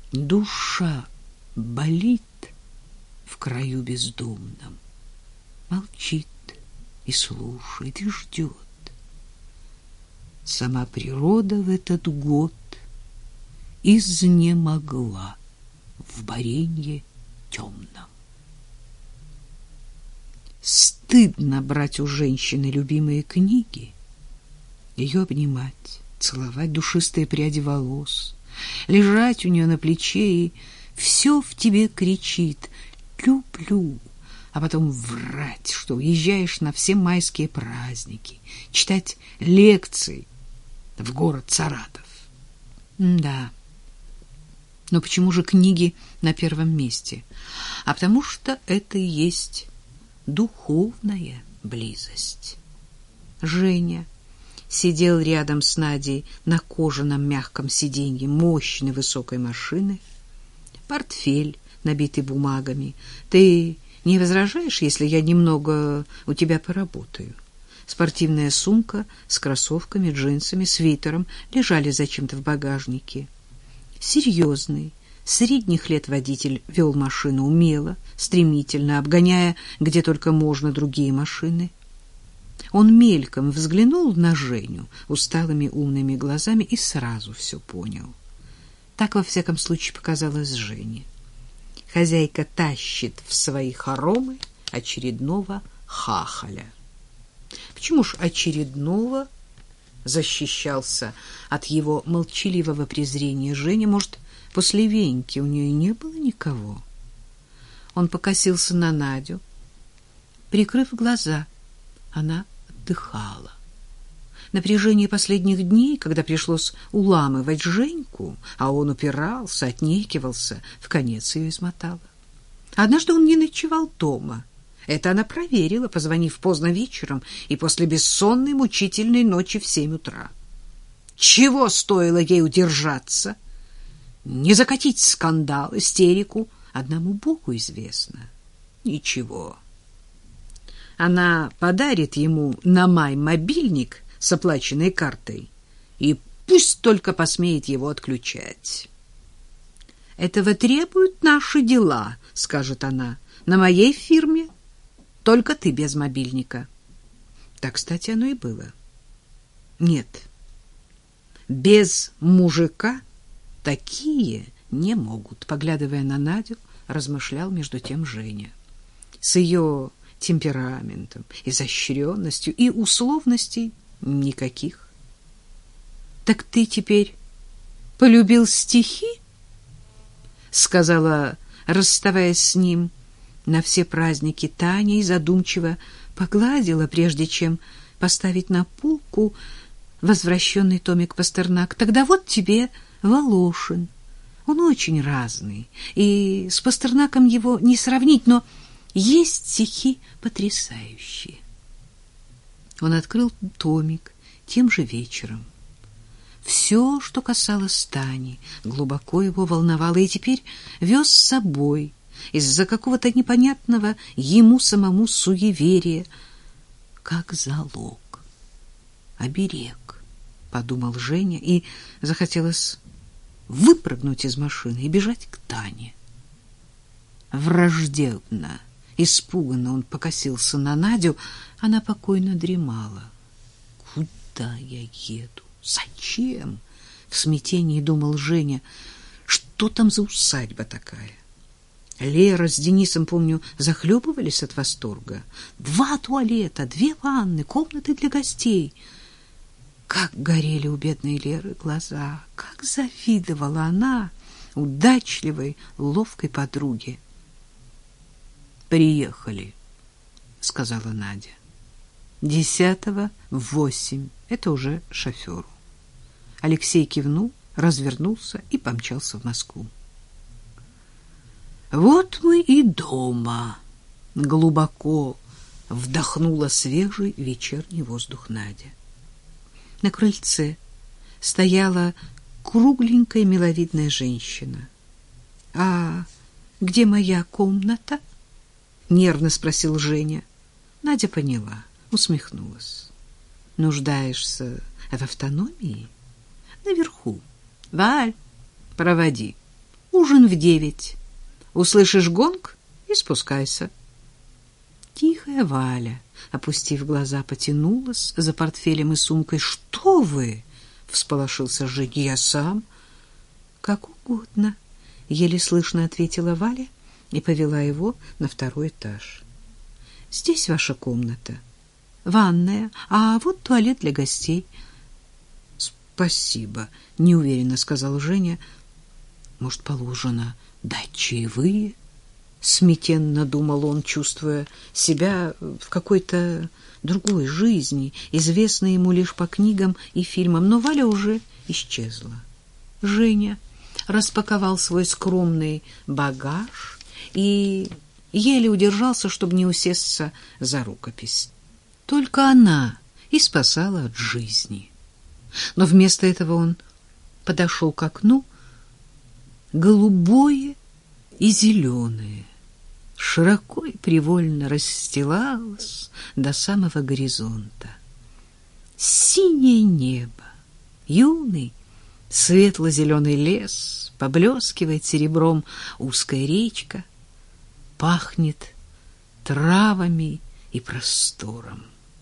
Душа болит в краю бездомном, молчит и слушает, и ждет. Сама природа в этот год изнемогла в баренье темном. Стыдно брать у женщины любимые книги, ее обнимать, целовать душистые пряди волос, лежать у нее на плече, и все в тебе кричит «люблю», а потом врать, что уезжаешь на все майские праздники, читать лекции в город Саратов. Да, но почему же книги на первом месте? А потому что это и есть духовная близость. Женя сидел рядом с Надей на кожаном мягком сиденье мощной высокой машины. Портфель, набитый бумагами. Ты не возражаешь, если я немного у тебя поработаю? Спортивная сумка с кроссовками, джинсами, свитером лежали зачем-то в багажнике. Серьезный, средних лет водитель вел машину умело, стремительно, обгоняя где только можно другие машины. Он мельком взглянул на Женю усталыми умными глазами и сразу все понял. Так, во всяком случае, показалось Жене. Хозяйка тащит в свои хоромы очередного хахаля. Почему ж очередного? Защищался от его молчаливого презрения Женя. Может, после Веньки у нее не было никого? Он покосился на Надю. Прикрыв глаза, она отдыхала. Напряжение последних дней, когда пришлось уламывать Женьку, а он упирался, отнекивался, вконец ее измотало. Однажды он не ночевал дома. Это она проверила, позвонив поздно вечером и после бессонной мучительной ночи в 7 утра. Чего стоило ей удержаться? Не закатить скандал, истерику, одному Богу известно. Ничего. Она подарит ему на май мобильник с оплаченной картой, и пусть только посмеет его отключать. «Этого требуют наши дела», — скажет она. «На моей фирме только ты без мобильника». Так, кстати, оно и было. Нет, без мужика такие не могут, поглядывая на Надю, размышлял между тем Женя. С ее темпераментом, изощренностью и условностей никаких. «Так ты теперь полюбил стихи?» — сказала, расставаясь с ним на все праздники, Таня, и задумчиво погладила, прежде чем поставить на полку возвращенный томик Пастернак. «Тогда вот тебе Волошин. Он очень разный, и с Пастернаком его не сравнить, но есть стихи потрясающие». Он открыл томик тем же вечером. Все, что касалось Тани, глубоко его волновало, и теперь вез с собой из-за какого-то непонятного ему самому суеверия, как залог, оберег, подумал Женя, и захотелось выпрыгнуть из машины и бежать к Тане. Враждебно, испуганно он покосился на Надю, она покойно дремала. Куда я еду? Зачем? В смятении думал Женя. Что там за усадьба такая? Лера с Денисом, помню, захлебывались от восторга. 2 туалета, 2 ванны, комнаты для гостей. Как горели у бедной Леры глаза, как завидовала она удачливой, ловкой подруге. «Приехали», — сказала Надя. 10:00 в 8. Это уже шоферу. Алексей кивнул, развернулся и помчался в Москву. «Вот мы и дома», — глубоко вдохнула свежий вечерний воздух Надя. На крыльце стояла кругленькая миловидная женщина. «А где моя комната?» — нервно спросил Женя. Надя поняла, усмехнулась. «Нуждаешься в автономии?» «Наверху. Валь, проводи». Ужин в 9. Услышишь гонг и спускайся. Тихая Валя, опустив глаза, потянулась за портфелем и сумкой. «Что вы?» — всполошился Женя. «Я сам». «Как угодно», — еле слышно ответила Валя и повела его на 2-й этаж. «Здесь ваша комната, ванная, а вот туалет для гостей». «Спасибо», — неуверенно сказал Женя. «Может, положено дать чаевые?» Смятенно думал он, чувствуя себя в какой-то другой жизни, известной ему лишь по книгам и фильмам. Но Валя уже исчезла. Женя распаковал свой скромный багаж и еле удержался, чтобы не усесться за рукопись. Только она и спасала от жизни. Но вместо этого он подошел к окну, голубое и зеленое, широко и привольно расстилалось до самого горизонта. Синее небо, юный светло-зеленый лес, поблескивает серебром узкая речка, пахнет травами и простором.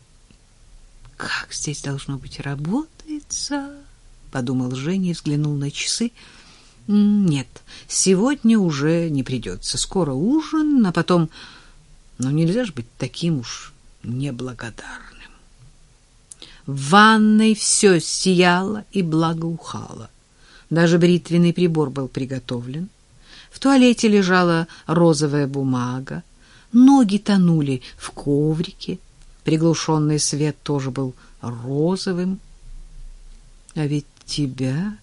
«Как здесь должно быть работается?» — подумал Женя и взглянул на часы. «Нет, сегодня уже не придется. Скоро ужин, а потом... Ну, нельзя же быть таким уж неблагодарным». В ванной все сияло и благоухало. Даже бритвенный прибор был приготовлен. В туалете лежала розовая бумага. Ноги тонули в коврике. Приглушенный свет тоже был розовым. «А ведь тебя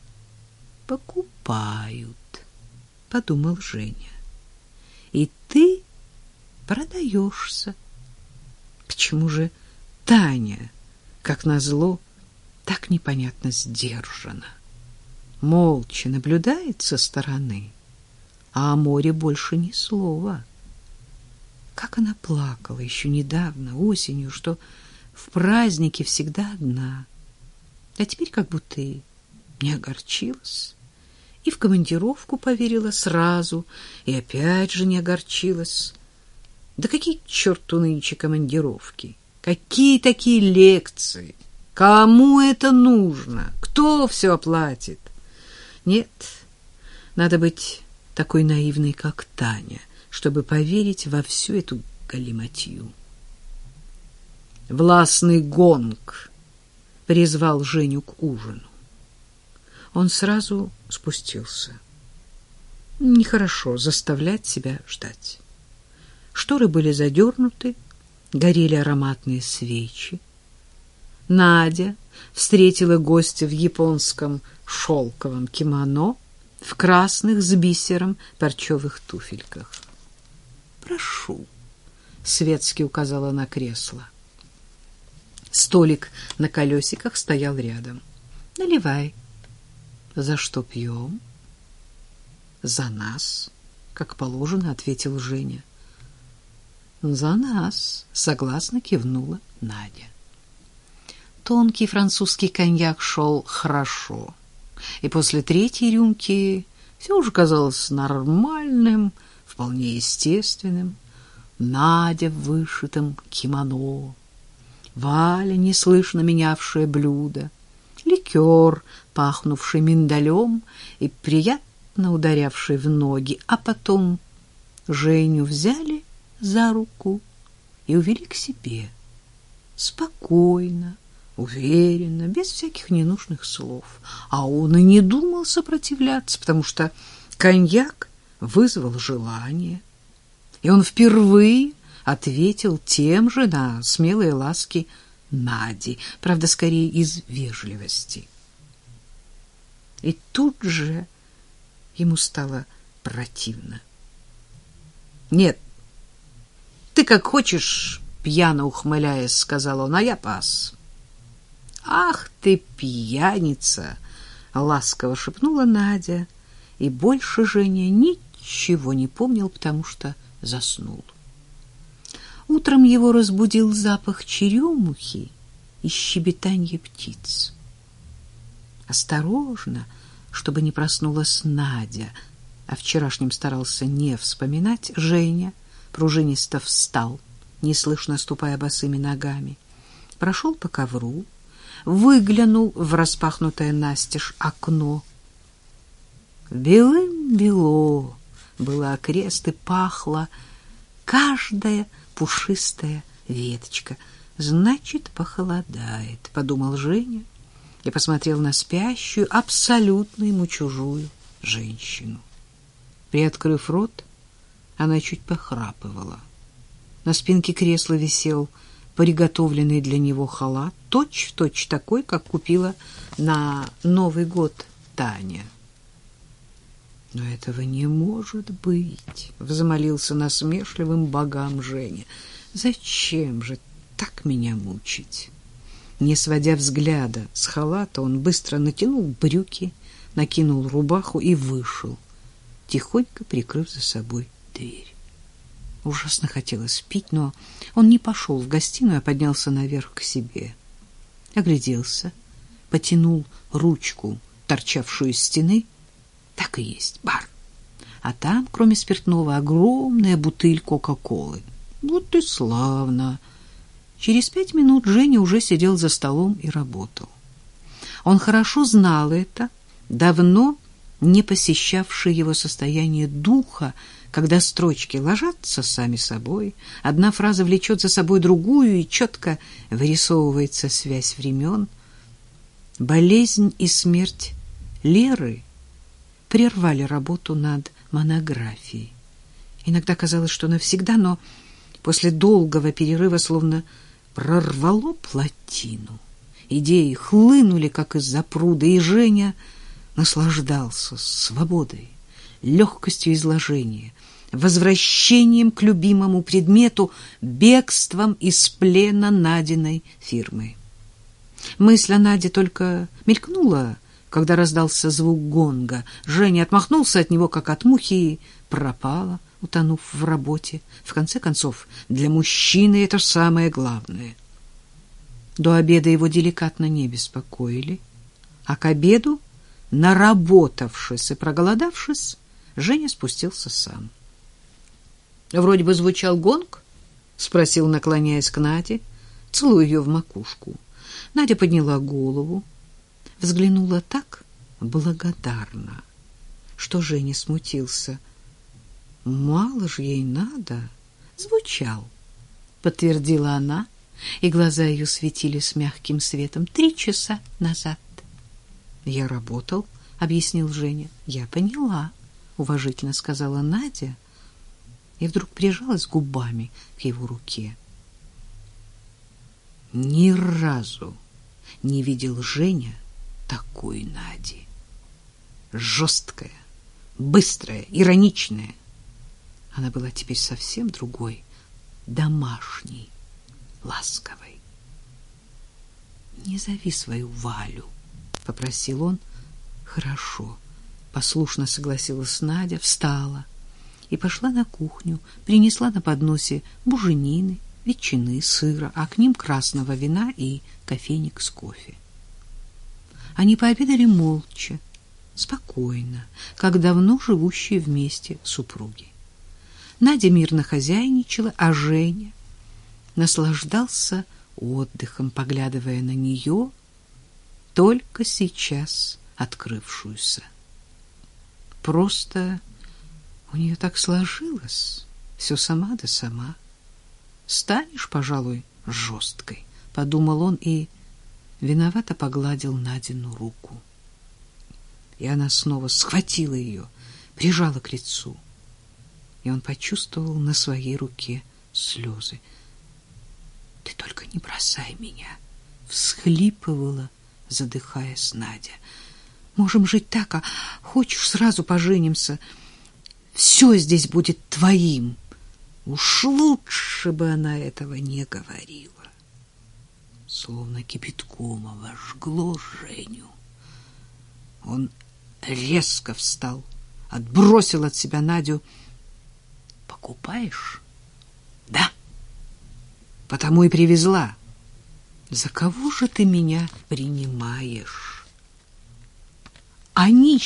покупают», — подумал Женя. «И ты продаешься. Почему же Таня, как назло, так непонятно сдержана? Молча наблюдает со стороны, а о море больше ни слова. Как она плакала еще недавно, осенью, что в празднике всегда одна, а теперь как будто и не огорчилась, и в командировку поверила сразу, и опять же не огорчилась. Да какие к черту нынче командировки? Какие такие лекции? Кому это нужно? Кто все оплатит? Нет, надо быть такой наивной, как Таня, чтобы поверить во всю эту галиматью. Властный гонг призвал Женю к ужину. Он сразу спустился. Нехорошо заставлять себя ждать. Шторы были задернуты, горели ароматные свечи. Надя встретила гостя в японском шелковом кимоно, в красных с бисером парчевых туфельках. «Прошу», — светски указала на кресло. Столик на колесиках стоял рядом. «Наливай». «За что пьем?» «За нас», — как положено, ответил Женя. «За нас», — согласно кивнула Надя. Тонкий французский коньяк шел хорошо, и после 3-й рюмки все уже казалось нормальным, вполне естественным. Надя в вышитом кимоно, Валя, неслышно менявшая блюдо, ликер, пахнувший миндалем и приятно ударявший в ноги, а потом Женю взяли за руку и увели к себе. Спокойно, уверенно, без всяких ненужных слов. А он и не думал сопротивляться, потому что коньяк вызвал желание. И он впервые ответил тем же на смелые ласки Нади, правда, скорее из вежливости. И тут же ему стало противно. «Нет, ты как хочешь», — пьяно ухмыляясь, сказал он, — «а я пас». «Ах ты, пьяница!» — ласково шепнула Надя, и больше Женя ничего не помнил, потому что заснул. Утром его разбудил запах черемухи и щебетанье птиц. Осторожно, чтобы не проснулась Надя, О вчерашнем старался не вспоминать, Женя пружинисто встал, неслышно ступая босыми ногами, прошел по ковру, выглянул в распахнутое настежь окно. Белым-бело было окрест и пахло каждая пушистая веточка. «Значит, похолодает», — подумал Женя и посмотрел на спящую, абсолютно ему чужую женщину. Приоткрыв рот, она чуть похрапывала. На спинке кресла висел приготовленный для него халат, точь-в-точь такой, как купила на Новый год Таня. «Но этого не может быть», — взмолился насмешливым богам Женя. «Зачем же так меня мучить?» Не сводя взгляда с халата, он быстро натянул брюки, накинул рубаху и вышел, тихонько прикрыв за собой дверь. Ужасно хотелось пить, но он не пошел в гостиную, а поднялся наверх к себе. Огляделся, потянул ручку, торчавшую из стены. Так и есть, бар. А там, кроме спиртного, огромная бутыль Кока-Колы. Вот и славно. Через 5 минут Женя уже сидел за столом и работал. Он хорошо знал это, давно не посещавшее его состояние духа, когда строчки ложатся сами собой, одна фраза влечет за собой другую, и четко вырисовывается связь времен. Болезнь и смерть Леры прервали работу над монографией. Иногда казалось, что навсегда, но после долгого перерыва словно прорвало плотину. Идеи хлынули, как из-за пруда, и Женя наслаждался свободой, легкостью изложения, возвращением к любимому предмету, бегством из плена Надиной фирмы. Мысль о Наде только мелькнула, когда раздался звук гонга. Женя отмахнулся от него, как от мухи, и пропала, утонув в работе. В конце концов, для мужчины это самое главное. До обеда его деликатно не беспокоили, а к обеду, наработавшись и проголодавшись, Женя спустился сам. «Вроде бы звучал гонг?» — спросил, наклоняясь к Наде, целуя ее в макушку. Надя подняла голову, взглянула так благодарно, что Женя смутился. «Мало же ей надо!» «Звучал», — подтвердила она, и глаза ее светились мягким светом. 3 часа назад. «Я работал», — объяснил Женя. «Я поняла», — уважительно сказала Надя, и вдруг прижалась губами к его руке. Ни разу не видел Женя такой Нади. Жесткая, быстрая, ироничная. Она была теперь совсем другой, домашней, ласковой. «Не зови свою Валю», — попросил он. «Хорошо», — послушно согласилась Надя, встала и пошла на кухню, принесла на подносе буженины, ветчины, сыра, а к ним красного вина и кофейник с кофе. Они пообедали молча, спокойно, как давно живущие вместе супруги. Надя мирно хозяйничала, а Женя наслаждался отдыхом, поглядывая на нее, только сейчас открывшуюся. Просто у нее так сложилось, все сама да сама. «Станешь, пожалуй, жесткой», — подумал он и виновато погладил Надину руку. И она снова схватила ее, прижала к лицу. И он почувствовал на своей руке слезы. «Ты только не бросай меня», — всхлипывала, задыхаясь Надя. «Можем жить так, а хочешь, сразу поженимся. Все здесь будет твоим». Уж лучше бы она этого не говорила. Словно кипятком обожгло Женю. Он резко встал, отбросил от себя Надю. «Покупаешь?» «Да, потому и привезла». «За кого же ты меня принимаешь?» «А нищий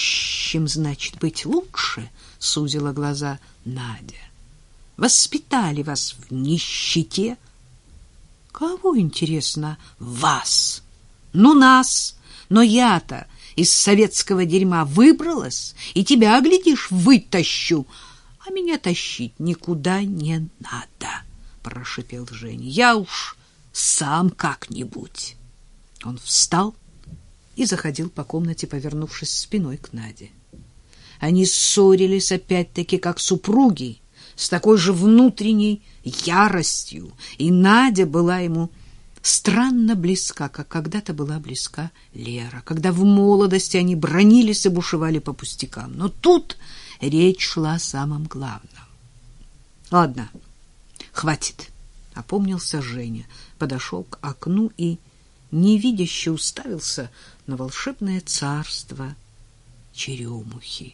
нищим значит быть лучше, сузила глаза Надя. Воспитали вас в нищете. Кого, интересно, вас? Ну, нас. Но я-то из советского дерьма выбралась, и тебя, глядишь, вытащу. А меня тащить никуда не надо, прошипел Женя. Я уж сам как-нибудь. Он встал и заходил по комнате, повернувшись спиной к Наде. Они ссорились опять-таки как супруги, с такой же внутренней яростью, и Надя была ему странно близка, как когда-то была близка Лера, когда в молодости они бранились и бушевали по пустякам. Но тут речь шла о самом главном. Ладно, хватит, опомнился Женя, подошел к окну и невидяще уставился на волшебное царство черемухи.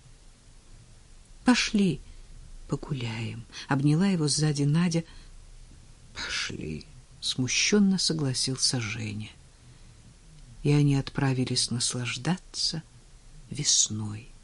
Пошли погуляем, обняла его сзади Надя. Пошли, смущенно согласился Женя. И они отправились наслаждаться весной.